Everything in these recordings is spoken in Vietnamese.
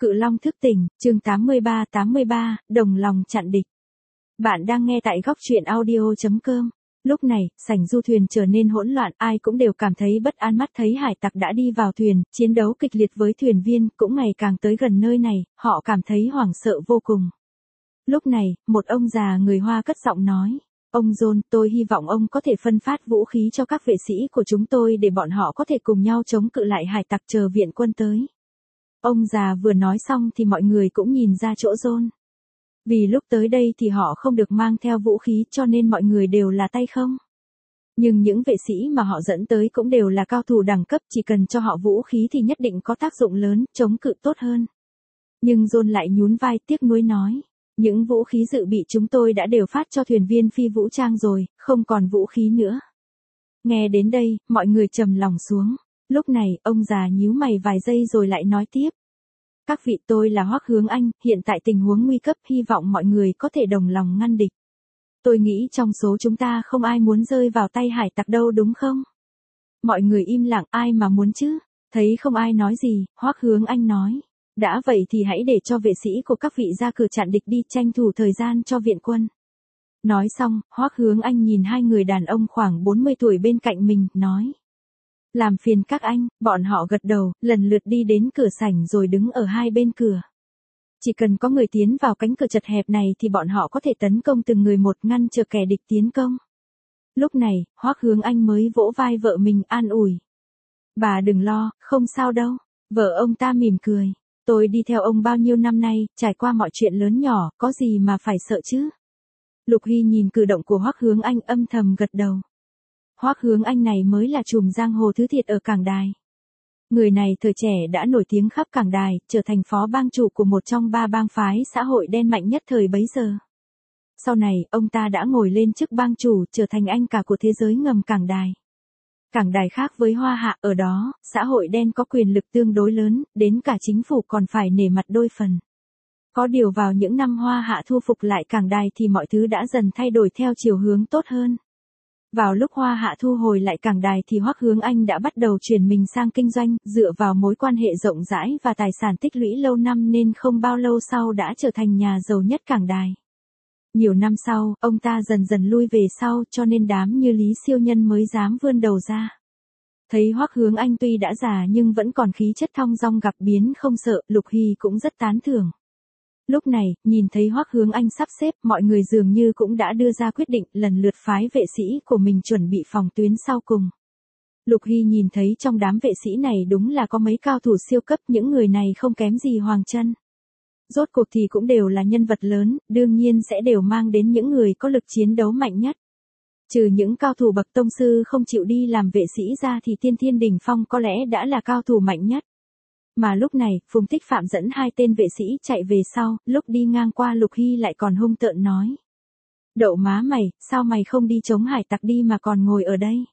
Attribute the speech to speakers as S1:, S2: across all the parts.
S1: Cự Long thức tỉnh, chương 83, đồng lòng chặn địch. Bạn đang nghe tại góc truyện audio.com. Lúc này, sảnh du thuyền trở nên hỗn loạn, ai cũng đều cảm thấy bất an, mắt thấy hải tặc đã đi vào thuyền, chiến đấu kịch liệt với thuyền viên, cũng ngày càng tới gần nơi này, họ cảm thấy hoảng sợ vô cùng. Lúc này, một ông già người Hoa cất giọng nói. Ông John, tôi hy vọng ông có thể phân phát vũ khí cho các vệ sĩ của chúng tôi để bọn họ có thể cùng nhau chống cự lại hải tặc chờ viện quân tới. Ông già vừa nói xong thì mọi người cũng nhìn ra chỗ John. Vì lúc tới đây thì họ không được mang theo vũ khí cho nên mọi người đều là tay không. Nhưng những vệ sĩ mà họ dẫn tới cũng đều là cao thủ đẳng cấp, chỉ cần cho họ vũ khí thì nhất định có tác dụng lớn, chống cự tốt hơn. Nhưng John lại nhún vai tiếc nuối nói. Những vũ khí dự bị chúng tôi đã đều phát cho thuyền viên phi vũ trang rồi, không còn vũ khí nữa. Nghe đến đây, mọi người trầm lòng xuống. Lúc này, ông già nhíu mày vài giây rồi lại nói tiếp. Các vị, tôi là Hoắc Hướng Anh, hiện tại tình huống nguy cấp, hy vọng mọi người có thể đồng lòng ngăn địch. Tôi nghĩ trong số chúng ta không ai muốn rơi vào tay hải tặc đâu đúng không? Mọi người im lặng, ai mà muốn chứ? Thấy không ai nói gì, Hoắc Hướng Anh nói. Đã vậy thì hãy để cho vệ sĩ của các vị ra cửa chặn địch đi, tranh thủ thời gian cho viện quân. Nói xong, Hoắc Hướng Anh nhìn hai người đàn ông khoảng 40 tuổi bên cạnh mình, nói. Làm phiền các anh, bọn họ gật đầu, lần lượt đi đến cửa sảnh rồi đứng ở hai bên cửa. Chỉ cần có người tiến vào cánh cửa chật hẹp này thì bọn họ có thể tấn công từng người một, ngăn chờ kẻ địch tiến công. Lúc này, Hoắc Hướng Anh mới vỗ vai vợ mình an ủi. Bà đừng lo, không sao đâu. Vợ ông ta mỉm cười. Tôi đi theo ông bao nhiêu năm nay, trải qua mọi chuyện lớn nhỏ, có gì mà phải sợ chứ? Lục Hy nhìn cử động của Hoắc Hướng Anh âm thầm gật đầu. Hoắc Hướng Anh này mới là trùm giang hồ thứ thiệt ở Cảng Đài. Người này thời trẻ đã nổi tiếng khắp Cảng Đài, trở thành phó bang chủ của một trong ba bang phái xã hội đen mạnh nhất thời bấy giờ. Sau này, ông ta đã ngồi lên chức bang chủ, trở thành anh cả của thế giới ngầm Cảng Đài. Cảng Đài khác với Hoa Hạ, ở đó, xã hội đen có quyền lực tương đối lớn, đến cả chính phủ còn phải nể mặt đôi phần. Có điều vào những năm Hoa Hạ thu phục lại Cảng Đài thì mọi thứ đã dần thay đổi theo chiều hướng tốt hơn. Vào lúc Hoa Hạ thu hồi lại Cảng Đài thì Hoắc Hướng Anh đã bắt đầu chuyển mình sang kinh doanh, dựa vào mối quan hệ rộng rãi và tài sản tích lũy lâu năm nên không bao lâu sau đã trở thành nhà giàu nhất Cảng Đài. Nhiều năm sau, ông ta dần dần lui về sau cho nên đám như Lý Siêu Nhân mới dám vươn đầu ra. Thấy Hoắc Hướng Anh tuy đã già nhưng vẫn còn khí chất thong dong gặp biến không sợ, Lục Hy cũng rất tán thưởng. Lúc này, nhìn thấy Hoắc Hướng Anh sắp xếp, mọi người dường như cũng đã đưa ra quyết định lần lượt phái vệ sĩ của mình chuẩn bị phòng tuyến sau cùng. Lục Hy nhìn thấy trong đám vệ sĩ này đúng là có mấy cao thủ siêu cấp, những người này không kém gì Hoàng Chân. Rốt cuộc thì cũng đều là nhân vật lớn, đương nhiên sẽ đều mang đến những người có lực chiến đấu mạnh nhất. Trừ những cao thủ bậc tông sư không chịu đi làm vệ sĩ ra thì Tiên Thiên Đỉnh Phong có lẽ đã là cao thủ mạnh nhất. Mà lúc này, Phùng Tích Phạm dẫn hai tên vệ sĩ chạy về sau, lúc đi ngang qua Lục Hy lại còn hung tợn nói. Đậu má mày, sao mày không đi chống hải tặc đi mà còn ngồi ở đây?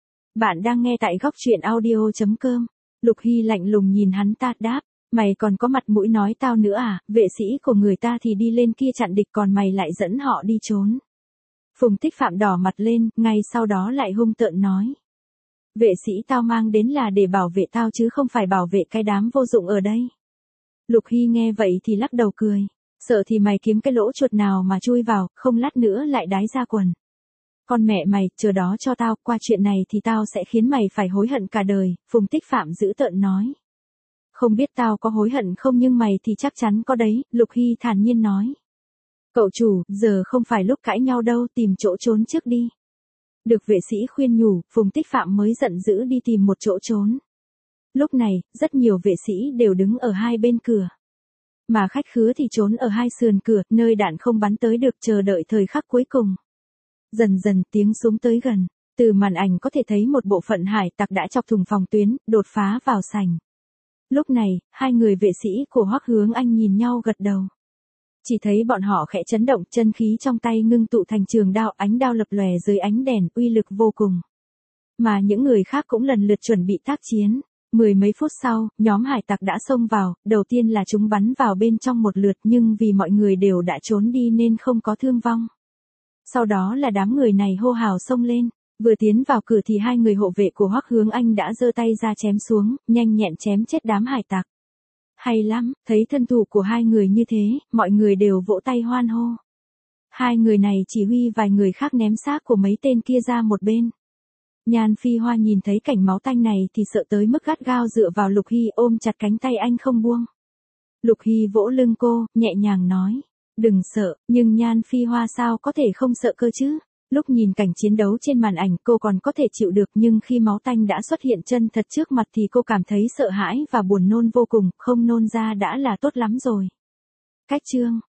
S1: Bạn đang nghe tại góc truyện audio.com. Lục Hy lạnh lùng nhìn hắn ta đáp. Mày còn có mặt mũi nói tao nữa à, vệ sĩ của người ta thì đi lên kia chặn địch còn mày lại dẫn họ đi trốn. Phùng Tích Phạm đỏ mặt lên, ngay sau đó lại hung tợn nói. Vệ sĩ tao mang đến là để bảo vệ tao chứ không phải bảo vệ cái đám vô dụng ở đây. Lục Hy nghe vậy thì lắc đầu cười. Sợ thì mày kiếm cái lỗ chuột nào mà chui vào, không lát nữa lại đái ra quần. Con mẹ mày, chờ đó cho tao, qua chuyện này thì tao sẽ khiến mày phải hối hận cả đời, Phùng Tích Phạm dữ tợn nói. Không biết tao có hối hận không nhưng mày thì chắc chắn có đấy, Lục Hy thản nhiên nói. Cậu chủ, giờ không phải lúc cãi nhau đâu, tìm chỗ trốn trước đi. Được vệ sĩ khuyên nhủ, Phùng Tích Phạm mới giận dữ đi tìm một chỗ trốn. Lúc này, rất nhiều vệ sĩ đều đứng ở hai bên cửa. Mà khách khứa thì trốn ở hai sườn cửa, nơi đạn không bắn tới được, chờ đợi thời khắc cuối cùng. Dần dần tiếng súng tới gần, từ màn ảnh có thể thấy một bộ phận hải tặc đã chọc thủng phòng tuyến, đột phá vào sảnh. Lúc này, hai người vệ sĩ của Hoắc Hướng Anh nhìn nhau gật đầu. Chỉ thấy bọn họ khẽ chấn động, chân khí trong tay ngưng tụ thành trường đao, ánh đao lập lòe dưới ánh đèn, uy lực vô cùng. Mà những người khác cũng lần lượt chuẩn bị tác chiến. Mười mấy phút sau, nhóm hải tặc đã xông vào, đầu tiên là chúng bắn vào bên trong một lượt nhưng vì mọi người đều đã trốn đi nên không có thương vong. Sau đó là đám người này hô hào xông lên. Vừa tiến vào cửa thì hai người hộ vệ của Hoắc Hướng Anh đã giơ tay ra chém xuống, nhanh nhẹn chém chết đám hải tặc. Hay lắm, thấy thân thủ của hai người như thế, mọi người đều vỗ tay hoan hô. Hai người này chỉ huy vài người khác ném xác của mấy tên kia ra một bên. Nhan Phi Hoa nhìn thấy cảnh máu tanh này thì sợ tới mức gắt gao dựa vào Lục Hy ôm chặt cánh tay anh không buông. Lục Hy vỗ lưng cô, nhẹ nhàng nói. Đừng sợ, nhưng Nhan Phi Hoa sao có thể không sợ cơ chứ? Lúc nhìn cảnh chiến đấu trên màn ảnh cô còn có thể chịu được nhưng khi máu tanh đã xuất hiện chân thật trước mặt thì cô cảm thấy sợ hãi và buồn nôn vô cùng, không nôn ra đã là tốt lắm rồi. Cách chương